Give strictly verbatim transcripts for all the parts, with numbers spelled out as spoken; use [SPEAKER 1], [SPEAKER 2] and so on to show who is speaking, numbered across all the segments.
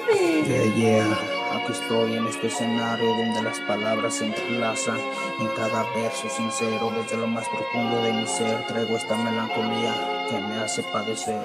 [SPEAKER 1] Yeah, yeah, aquí estoy en este escenario donde las palabras se entrelazan en cada verso sincero. Desde lo más profundo de mi ser traigo esta melancolía que me hace padecer.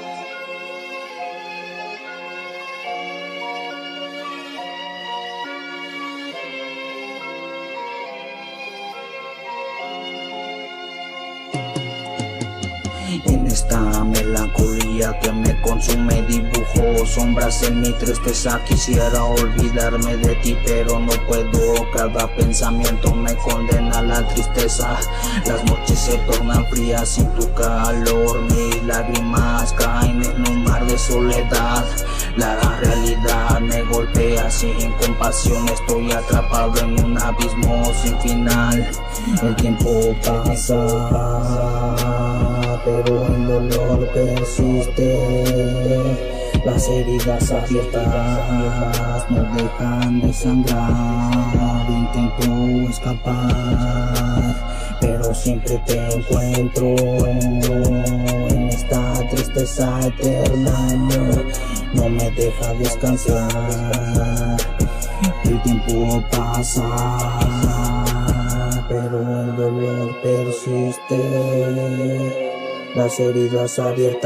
[SPEAKER 1] En esta melancolía que me consume dibujo sombras en mi tristeza. Quisiera olvidarme de ti pero no puedo. Cada pensamiento me condena a la tristeza. Las noches se tornan frías sin tu calor. Mis lágrimas caen en un mar de soledad. La realidad me golpea sin compasión. Estoy atrapado en un abismo sin final. El tiempo pasa pero el dolor persiste. Las heridas abiertas no dejan de sangrar. Intento escapar pero siempre te encuentro en esta tristeza eterna. No me deja descansar. El tiempo pasa pero el dolor persiste. Las heridas abiertas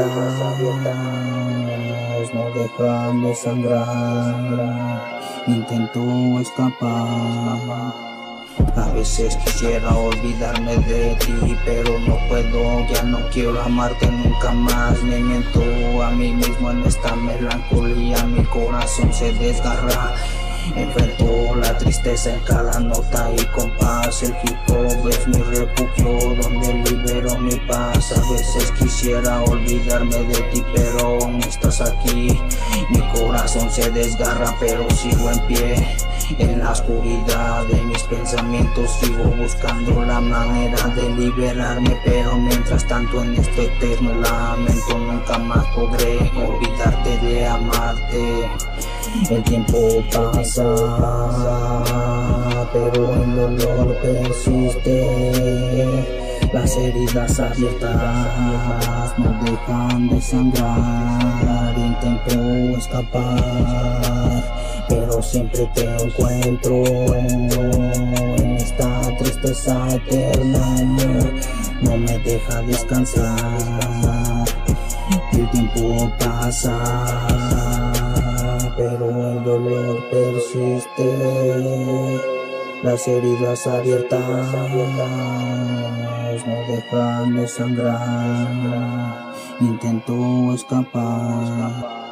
[SPEAKER 1] no dejan de sangrar. Intento escapar. A veces quisiera olvidarme de ti pero no puedo. Ya no quiero amarte nunca más. Me miento a mí mismo en esta melancolía. Mi corazón se desgarra. Enfrento la tristeza en cada nota y compás. El hip hop es mi refugio donde libero mi paz. A veces quisiera olvidarme de ti pero no estás aquí. Mi corazón se desgarra pero sigo en pie. En la oscuridad de mis pensamientos sigo buscando la manera de liberarme. Pero mientras tanto en este eterno lamento nunca más podré olvidarte de amarte. El tiempo pasa pero el dolor persiste. Las heridas abiertas no dejan de sangrar. Intento escapar pero siempre te encuentro en esta tristeza eterna. No me deja descansar. El tiempo pasa pero el dolor persiste. Las heridas abiertas no dejan de sangrar. Intento escapar.